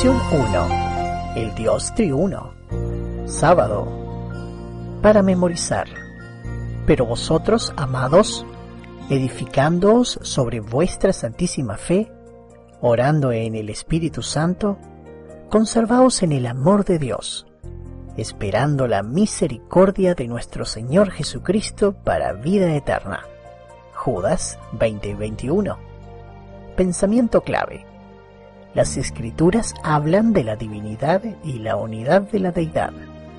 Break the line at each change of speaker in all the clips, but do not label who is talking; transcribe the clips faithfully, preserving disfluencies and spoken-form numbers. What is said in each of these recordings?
Lección uno. El Dios triuno. Sábado. Para memorizar. Pero vosotros, amados, edificándoos sobre vuestra santísima fe, orando en el Espíritu Santo, conservaos en el amor de Dios, esperando la misericordia de nuestro Señor Jesucristo para vida eterna. Judas veinte veintiuno. Pensamiento clave. Las Escrituras hablan de la divinidad y la unidad de la deidad.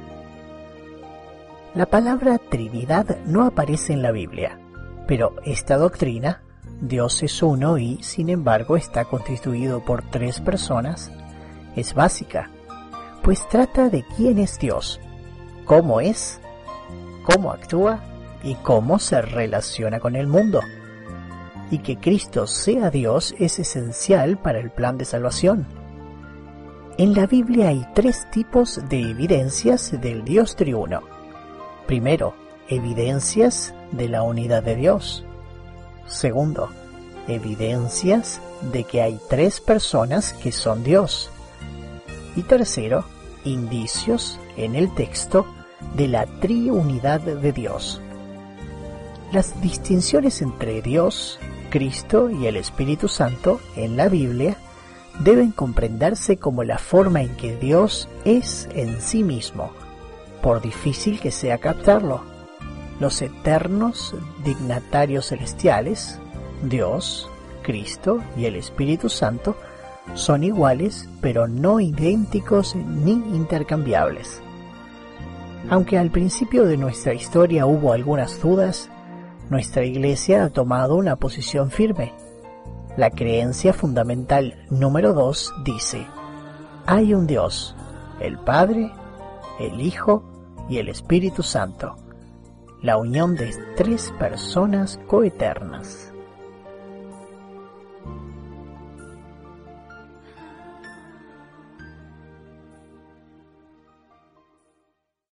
La palabra Trinidad no aparece en la Biblia, pero esta doctrina, Dios es uno y, sin embargo, está constituido por tres personas, es básica, pues trata de quién es Dios, cómo es, cómo actúa y cómo se relaciona con el mundo. Y que Cristo sea Dios es esencial para el plan de salvación. En la Biblia hay tres tipos de evidencias del Dios triuno. Primero, evidencias de la unidad de Dios. Segundo, evidencias de que hay tres personas que son Dios. Y tercero, indicios en el texto de la triunidad de Dios. Las distinciones entre Dios, Cristo y el Espíritu Santo en la Biblia deben comprenderse como la forma en que Dios es en sí mismo, por difícil que sea captarlo. Los eternos dignatarios celestiales, Dios, Cristo y el Espíritu Santo, son iguales, pero no idénticos ni intercambiables. Aunque al principio de nuestra historia hubo algunas dudas, nuestra Iglesia ha tomado una posición firme. La creencia fundamental número dos dice: hay un Dios, el Padre, el Hijo y el Espíritu Santo, la unión de tres personas coeternas.